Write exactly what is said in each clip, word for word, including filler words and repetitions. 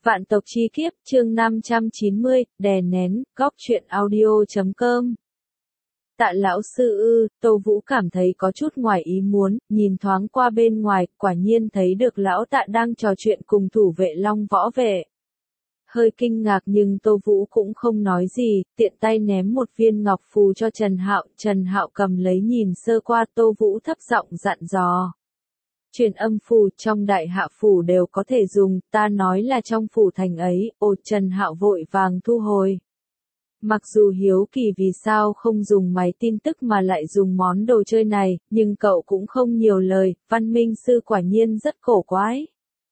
Vạn tộc chi kiếp, chương năm trăm chín mươi, đè nén, góc truyện audio chấm com. Tạ lão sư ư, Tô Vũ cảm thấy có chút ngoài ý muốn, nhìn thoáng qua bên ngoài, quả nhiên thấy được lão tạ đang trò chuyện cùng thủ vệ Long Võ Vệ. Hơi kinh ngạc nhưng Tô Vũ cũng không nói gì, tiện tay ném một viên ngọc phù cho Trần Hạo, Trần Hạo cầm lấy nhìn sơ qua, Tô Vũ thấp giọng dặn dò. Truyền âm phù trong đại hạ phủ đều có thể dùng, ta nói là trong phủ thành ấy, ồ Trần Hạo vội vàng thu hồi. Mặc dù hiếu kỳ vì sao không dùng máy tin tức mà lại dùng món đồ chơi này, nhưng cậu cũng không nhiều lời, Văn Minh Sư quả nhiên rất cổ quái.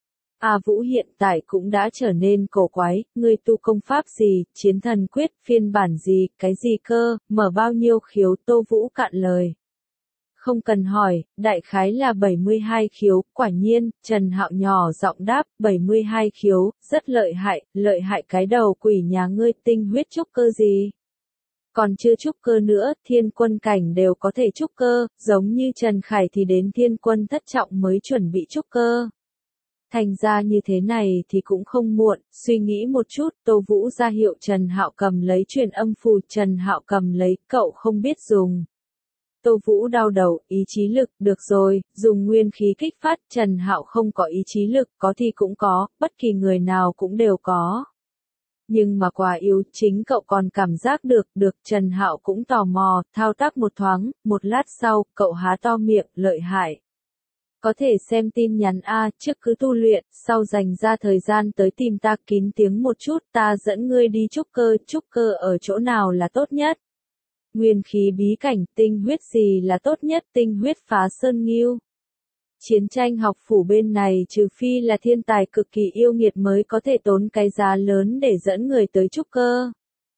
A Vũ hiện tại cũng đã trở nên cổ quái, ngươi tu công pháp gì, chiến thần quyết, phiên bản gì, cái gì cơ, mở bao nhiêu khiếu, Tô Vũ cạn lời. Không cần hỏi, đại khái là bảy mươi hai khiếu, quả nhiên, Trần Hạo nhỏ giọng đáp, bảy mươi hai khiếu, rất lợi hại, lợi hại cái đầu quỷ nhà ngươi, tinh huyết trúc cơ gì. Còn chưa trúc cơ nữa, thiên quân cảnh đều có thể trúc cơ, giống như Trần Khải thì đến thiên quân thất trọng mới chuẩn bị trúc cơ. Thành ra như thế này thì cũng không muộn, suy nghĩ một chút, Tô Vũ ra hiệu Trần Hạo cầm lấy truyền âm phù, Trần Hạo cầm lấy, cậu không biết dùng. Tô Vũ đau đầu, ý chí lực, được rồi, dùng nguyên khí kích phát, Trần Hạo không có ý chí lực, có thì cũng có, bất kỳ người nào cũng đều có. Nhưng mà quá yếu, chính cậu còn cảm giác được, được, Trần Hạo cũng tò mò, thao tác một thoáng, một lát sau, cậu há to miệng, lợi hại. Có thể xem tin nhắn A, trước cứ tu luyện, sau dành ra thời gian tới tìm ta kín tiếng một chút, ta dẫn ngươi đi trúc cơ, trúc cơ ở chỗ nào là tốt nhất. Nguyên khí bí cảnh, tinh huyết gì là tốt nhất, tinh huyết phá sơn nghiêu. Chiến tranh học phủ bên này trừ phi là thiên tài cực kỳ yêu nghiệt mới có thể tốn cái giá lớn để dẫn người tới trúc cơ.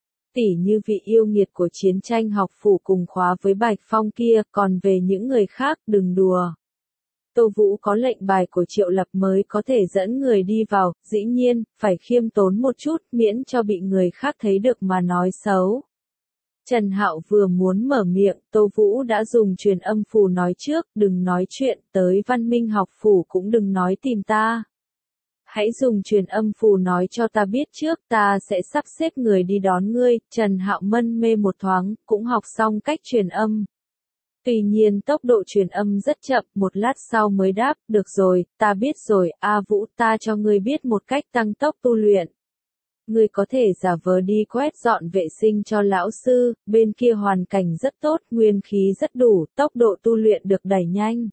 Tỉ như vị yêu nghiệt của chiến tranh học phủ cùng khóa với Bạch Phong kia, còn về những người khác đừng đùa. Tô Vũ có lệnh bài của Triệu Lập mới có thể dẫn người đi vào, dĩ nhiên, phải khiêm tốn một chút, miễn cho bị người khác thấy được mà nói xấu. Trần Hạo vừa muốn mở miệng, Tô Vũ đã dùng truyền âm phù nói trước, đừng nói chuyện, tới Văn Minh học phủ cũng đừng nói tìm ta. Hãy dùng truyền âm phù nói cho ta biết trước, ta sẽ sắp xếp người đi đón ngươi, Trần Hạo mân mê một thoáng, cũng học xong cách truyền âm. Tuy nhiên tốc độ truyền âm rất chậm, một lát sau mới đáp, được rồi, ta biết rồi, A Vũ, ta cho ngươi biết một cách tăng tốc tu luyện. Ngươi có thể giả vờ đi quét dọn vệ sinh cho lão sư, bên kia hoàn cảnh rất tốt, nguyên khí rất đủ, tốc độ tu luyện được đẩy nhanh.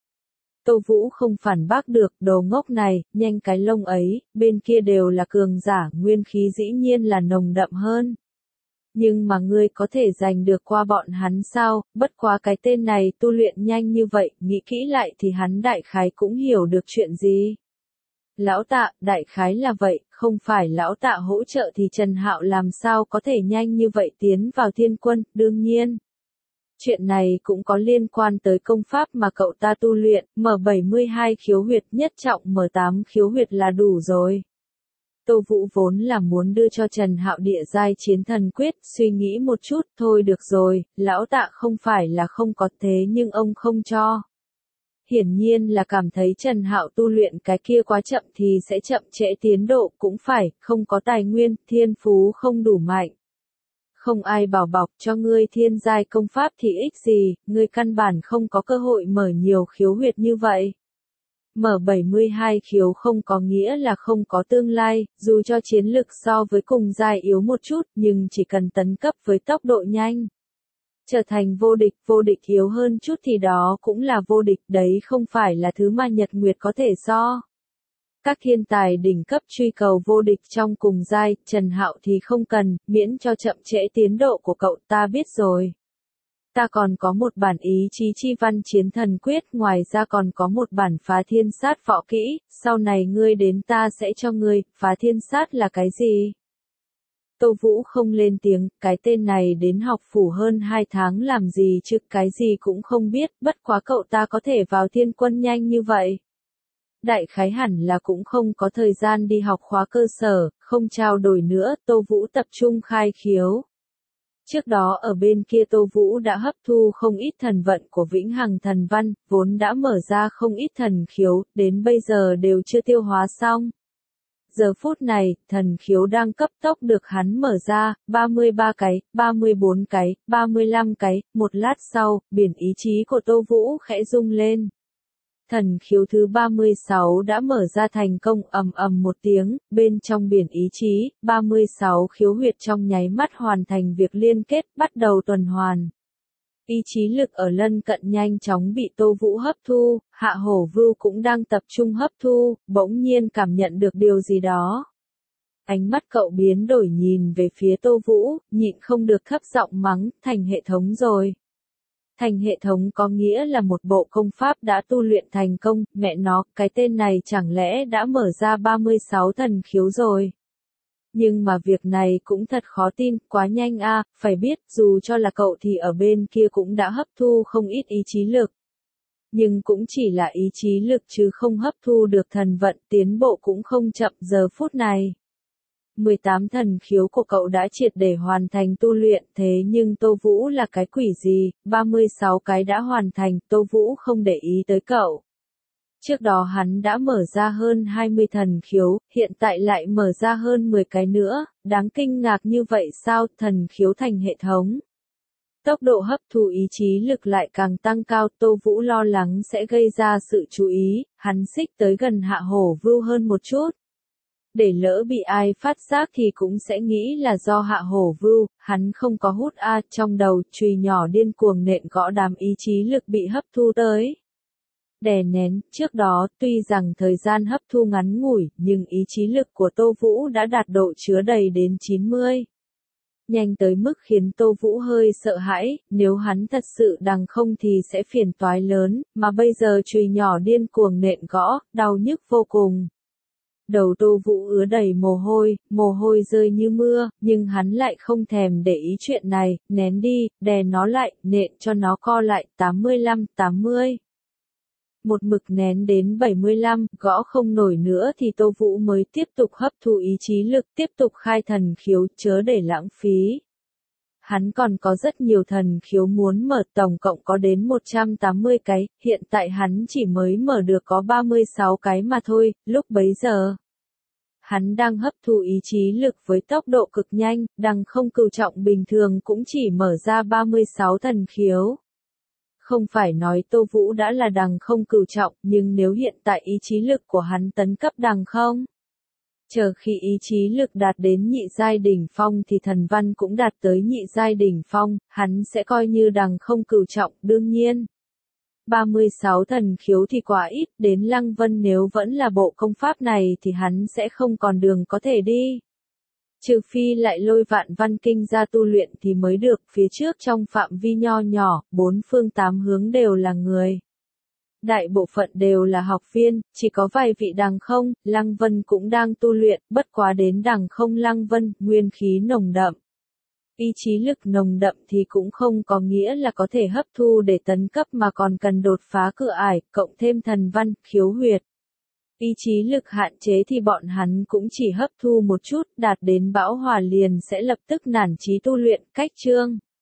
Tô Vũ không phản bác được, đồ ngốc này, nhanh cái lông ấy, bên kia đều là cường giả, nguyên khí dĩ nhiên là nồng đậm hơn. Nhưng mà ngươi có thể giành được qua bọn hắn sao, bất quá cái tên này tu luyện nhanh như vậy, nghĩ kỹ lại thì hắn đại khái cũng hiểu được chuyện gì. Lão Tạ, đại khái là vậy, không phải lão Tạ hỗ trợ thì Trần Hạo làm sao có thể nhanh như vậy tiến vào thiên quân, đương nhiên. Chuyện này cũng có liên quan tới công pháp mà cậu ta tu luyện, mở bảy mươi hai khiếu huyệt nhất trọng mở tám khiếu huyệt là đủ rồi. Tô Vũ vốn là muốn đưa cho Trần Hạo địa giai chiến thần quyết, suy nghĩ một chút, thôi được rồi, lão Tạ không phải là không có thế nhưng ông không cho. Hiển nhiên là cảm thấy Trần Hạo tu luyện cái kia quá chậm thì sẽ chậm trễ tiến độ, cũng phải, không có tài nguyên, thiên phú không đủ mạnh. Không ai bảo bọc cho ngươi thiên giai công pháp thì ích gì, ngươi căn bản không có cơ hội mở nhiều khiếu huyệt như vậy. Mở bảy mươi hai khiếu không có nghĩa là không có tương lai, dù cho chiến lực so với cùng giai yếu một chút, nhưng chỉ cần tấn cấp với tốc độ nhanh. Trở thành vô địch, vô địch yếu hơn chút thì đó cũng là vô địch, đấy không phải là thứ mà Nhật Nguyệt có thể so. Các thiên tài đỉnh cấp truy cầu vô địch trong cùng giai, Trần Hạo thì không cần, miễn cho chậm trễ tiến độ của cậu, ta biết rồi. Ta còn có một bản ý chí chi văn chiến thần quyết, ngoài ra còn có một bản phá thiên sát võ kỹ, sau này ngươi đến ta sẽ cho ngươi, phá thiên sát là cái gì? Tô Vũ không lên tiếng, cái tên này đến học phủ hơn hai tháng làm gì chứ, cái gì cũng không biết, bất quá cậu ta có thể vào thiên quân nhanh như vậy. Đại khái hẳn là cũng không có thời gian đi học khóa cơ sở, không trao đổi nữa, Tô Vũ tập trung khai khiếu. Trước đó ở bên kia Tô Vũ đã hấp thu không ít thần vận của Vĩnh Hằng Thần Văn, vốn đã mở ra không ít thần khiếu, đến bây giờ đều chưa tiêu hóa xong. giờ phút này, thần khiếu đang cấp tốc được hắn mở ra, ba mươi ba cái, ba mươi bốn cái, ba mươi lăm cái, một lát sau, biển ý chí của Tô Vũ khẽ rung lên. Thần khiếu thứ ba mươi sáu đã mở ra thành công, ầm ầm một tiếng, bên trong biển ý chí, ba mươi sáu khiếu huyệt trong nháy mắt hoàn thành việc liên kết, bắt đầu tuần hoàn. Ý chí lực ở lân cận nhanh chóng bị Tô Vũ hấp thu, Hạ Hổ Vưu cũng đang tập trung hấp thu, bỗng nhiên cảm nhận được điều gì đó. Ánh mắt cậu biến đổi nhìn về phía Tô Vũ, nhịn không được thấp giọng mắng, thành hệ thống rồi. Thành hệ thống có nghĩa là một bộ công pháp đã tu luyện thành công, mẹ nó, cái tên này chẳng lẽ đã mở ra ba mươi sáu thần khiếu rồi. Nhưng mà việc này cũng thật khó tin, quá nhanh a, à, phải biết, dù cho là cậu thì ở bên kia cũng đã hấp thu không ít ý chí lực. Nhưng cũng chỉ là ý chí lực chứ không hấp thu được thần vận, tiến bộ cũng không chậm giờ phút này. mười tám thần khiếu của cậu đã triệt để hoàn thành tu luyện, thế nhưng Tô Vũ là cái quỷ gì, ba mươi sáu cái đã hoàn thành, Tô Vũ không để ý tới cậu. Trước đó hắn đã mở ra hơn hai mươi thần khiếu, hiện tại lại mở ra hơn mười cái nữa, đáng kinh ngạc như vậy sao, thần khiếu thành hệ thống. Tốc độ hấp thu ý chí lực lại càng tăng cao, Tô Vũ lo lắng sẽ gây ra sự chú ý, hắn xích tới gần Hạ Hổ Vưu hơn một chút. Để lỡ bị ai phát giác thì cũng sẽ nghĩ là do Hạ Hổ Vưu, hắn không có hút a, trong đầu chùy nhỏ điên cuồng nện gõ đám ý chí lực bị hấp thu tới. Đè nén, trước đó, tuy rằng thời gian hấp thu ngắn ngủi, nhưng ý chí lực của Tô Vũ đã đạt độ chứa đầy đến chín mươi. Nhanh tới mức khiến Tô Vũ hơi sợ hãi, nếu hắn thật sự đằng không thì sẽ phiền toái lớn, mà bây giờ chùy nhỏ điên cuồng nện gõ, đau nhức vô cùng. Đầu Tô Vũ ứa đầy mồ hôi, mồ hôi rơi như mưa, nhưng hắn lại không thèm để ý chuyện này, nén đi, đè nó lại, nện cho nó co lại, tám mươi lăm, tám mươi. Một mực nén đến bảy mươi lăm, gõ không nổi nữa thì Tô Vũ mới tiếp tục hấp thu ý chí lực, tiếp tục khai thần khiếu, chớ để lãng phí. Hắn còn có rất nhiều thần khiếu muốn mở, tổng cộng có đến một trăm tám mươi cái, hiện tại hắn chỉ mới mở được có ba mươi sáu cái mà thôi, lúc bấy giờ. Hắn đang hấp thu ý chí lực với tốc độ cực nhanh, đằng không cửu trọng bình thường cũng chỉ mở ra ba mươi sáu thần khiếu. Không phải nói Tô Vũ đã là đằng không cửu trọng, nhưng nếu hiện tại ý chí lực của hắn tấn cấp đằng không, chờ khi ý chí lực đạt đến nhị giai đỉnh phong thì thần văn cũng đạt tới nhị giai đỉnh phong, hắn sẽ coi như đằng không cửu trọng, đương nhiên. ba mươi sáu thần khiếu thì quá ít, đến Lăng Vân nếu vẫn là bộ công pháp này thì hắn sẽ không còn đường có thể đi. Trừ phi lại lôi Vạn Văn Kinh ra tu luyện thì mới được, phía trước trong phạm vi nho nhỏ, bốn phương tám hướng đều là người. Đại bộ phận đều là học viên, chỉ có vài vị đằng không, Lăng Vân cũng đang tu luyện, bất quá đến đằng không Lăng Vân, nguyên khí nồng đậm. Ý chí lực nồng đậm thì cũng không có nghĩa là có thể hấp thu để tấn cấp mà còn cần đột phá cửa ải, cộng thêm thần văn, khiếu huyệt. Ý chí lực hạn chế thì bọn hắn cũng chỉ hấp thu một chút, đạt đến bão hòa liền sẽ lập tức nản chí tu luyện, cách chương.